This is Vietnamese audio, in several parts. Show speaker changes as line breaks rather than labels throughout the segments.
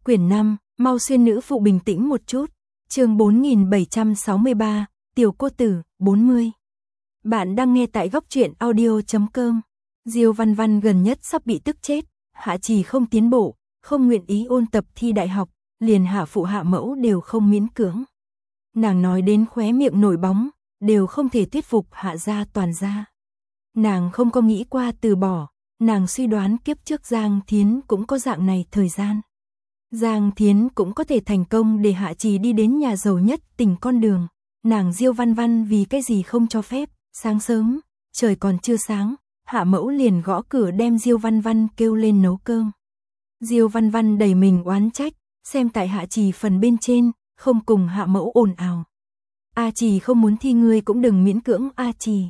Quyển 5, mau xuyên nữ phụ bình tĩnh một chút. Chương 4763, Tiểu cô tử, 40. Bạn đang nghe tại góc truyện audio.com. Diêu Văn Văn gần nhất sắp bị tức chết, Hạ Trì không tiến bộ, không nguyện ý ôn tập thi đại học, liền hạ phụ hạ mẫu đều không miễn cưỡng. Nàng nói đến khóe miệng nổi bóng, đều không thể thuyết phục Hạ gia toàn gia. Nàng không có nghĩ qua từ bỏ, nàng suy đoán kiếp trước Giang Thiến cũng có dạng này thời gian. Giang Thiến cũng có thể thành công để Hạ Trì đi đến nhà giàu nhất tỉnh con đường. Nàng Diêu Văn Văn vì cái gì không cho phép. Sáng sớm, trời còn chưa sáng, Hạ mẫu liền gõ cửa đem Diêu Văn Văn kêu lên nấu cơm. Diêu Văn Văn đầy mình oán trách, xem tại Hạ Trì phần bên trên, không cùng Hạ mẫu ồn ào. A Trì không muốn thi ngươi cũng đừng miễn cưỡng A Trì.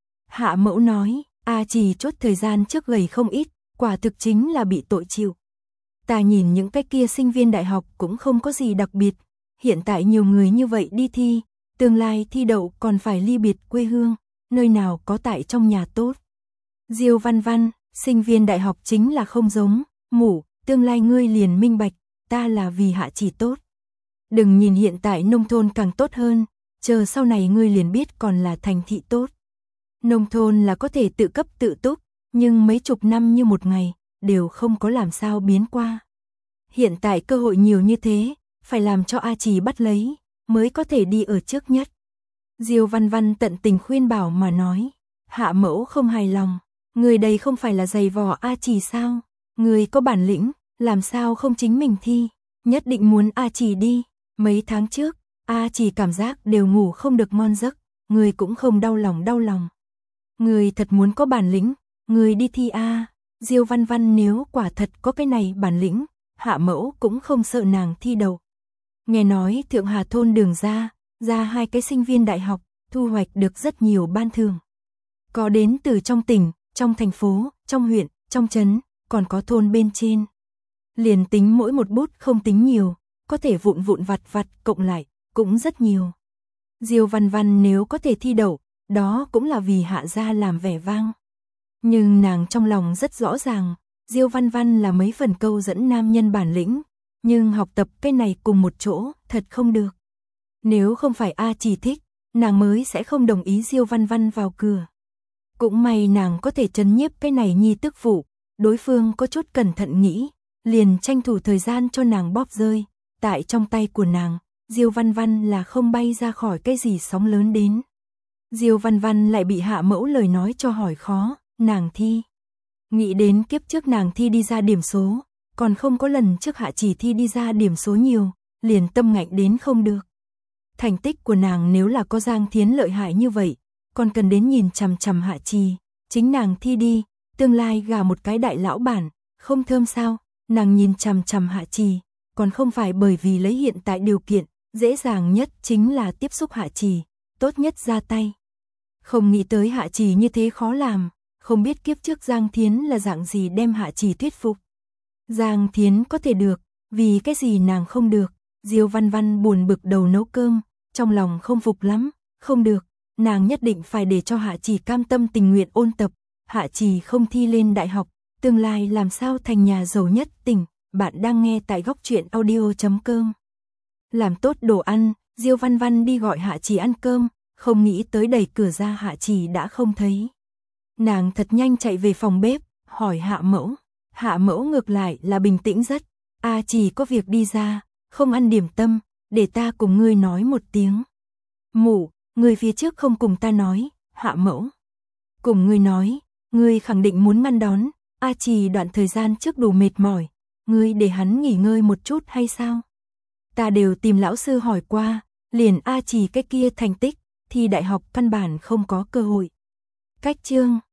Hạ mẫu nói, A Trì chốt thời gian trước gầy không ít, quả thực chính là bị tội chịu. Ta nhìn những cái kia sinh viên đại học cũng không có gì đặc biệt, hiện tại nhiều người như vậy đi thi, tương lai thi đậu còn phải ly biệt quê hương, nơi nào có tại trong nhà tốt. Diêu Văn Văn, sinh viên đại học chính là không giống, mụ, tương lai ngươi liền minh bạch, ta là vì Hạ Trì tốt. Đừng nhìn hiện tại nông thôn càng tốt hơn, chờ sau này ngươi liền biết còn là thành thị tốt. Nông thôn là có thể tự cấp tự túc, nhưng mấy chục năm như một ngày, đều không có làm sao biến qua. Hiện tại cơ hội nhiều như thế, phải làm cho A Trì bắt lấy, mới có thể đi ở trước nhất. Diêu Văn Văn tận tình khuyên bảo mà nói, Hạ mẫu không hài lòng, người đây không phải là giày vò A Trì sao, người có bản lĩnh, làm sao không chính mình thi, nhất định muốn A Trì đi. Mấy tháng trước, A Trì cảm giác đều ngủ không được ngon giấc, người cũng không đau lòng. Người thật muốn có bản lĩnh, người đi thi A. Diêu Văn Văn nếu quả thật có cái này bản lĩnh, Hạ mẫu cũng không sợ nàng thi đậu. Nghe nói Thượng Hà thôn Đường ra hai cái sinh viên đại học, thu hoạch được rất nhiều ban thưởng. Có đến từ trong tỉnh, trong thành phố, trong huyện, trong trấn, còn có thôn bên trên. Liền tính mỗi một bút không tính nhiều, có thể vụn vặt cộng lại, cũng rất nhiều. Diêu Văn Văn nếu có thể thi đậu, đó cũng là vì Hạ gia làm vẻ vang. Nhưng nàng trong lòng rất rõ ràng, Diêu Văn Văn là mấy phần câu dẫn nam nhân bản lĩnh, nhưng học tập cái này cùng một chỗ, thật không được. Nếu không phải A Trì thích, nàng mới sẽ không đồng ý Diêu Văn Văn vào cửa. Cũng may nàng có thể trấn nhiếp cái này nhi tức phụ, đối phương có chút cẩn thận nghĩ, liền tranh thủ thời gian cho nàng bóp rơi, tại trong tay của nàng, Diêu Văn Văn là không bay ra khỏi cái gì sóng lớn đến. Diêu Văn Văn lại bị Hạ mẫu lời nói cho hỏi khó, nàng thi. Nghĩ đến kiếp trước nàng thi đi ra điểm số, còn không có lần trước Hạ Trì thi đi ra điểm số nhiều, liền tâm ngạnh đến không được. Thành tích của nàng nếu là có Giang Thiến lợi hại như vậy, còn cần đến nhìn chằm Hạ Trì, chính nàng thi đi, tương lai gả một cái đại lão bản, không thơm sao, nàng nhìn chằm Hạ Trì, còn không phải bởi vì lấy hiện tại điều kiện, dễ dàng nhất chính là tiếp xúc Hạ Trì, tốt nhất ra tay. Không nghĩ tới Hạ Trì như thế khó làm, không biết kiếp trước Giang Thiến là dạng gì đem Hạ Trì thuyết phục. Giang Thiến có thể được, vì cái gì nàng không được. Diêu Văn Văn buồn bực đầu nấu cơm, trong lòng không phục lắm, không được, nàng nhất định phải để cho Hạ Trì cam tâm tình nguyện ôn tập. Hạ Trì không thi lên đại học, tương lai làm sao thành nhà giàu nhất tỉnh. Bạn đang nghe tại góc truyện audio.com. Làm tốt đồ ăn, Diêu Văn Văn đi gọi Hạ Trì ăn cơm, không nghĩ tới đẩy cửa ra Hạ Trì đã không thấy. Nàng thật nhanh chạy về phòng bếp, hỏi Hạ mẫu. Hạ mẫu ngược lại là bình tĩnh rất. A Trì có việc đi ra, không ăn điểm tâm, để ta cùng ngươi nói một tiếng. Mụ, ngươi phía trước không cùng ta nói. Hạ mẫu. Cùng ngươi nói, ngươi khẳng định muốn ngăn đón. A Trì đoạn thời gian trước đủ mệt mỏi, ngươi để hắn nghỉ ngơi một chút hay sao? Ta đều tìm lão sư hỏi qua, liền A Trì cái kia thành tích, thi đại học căn bản không có cơ hội. Cách chương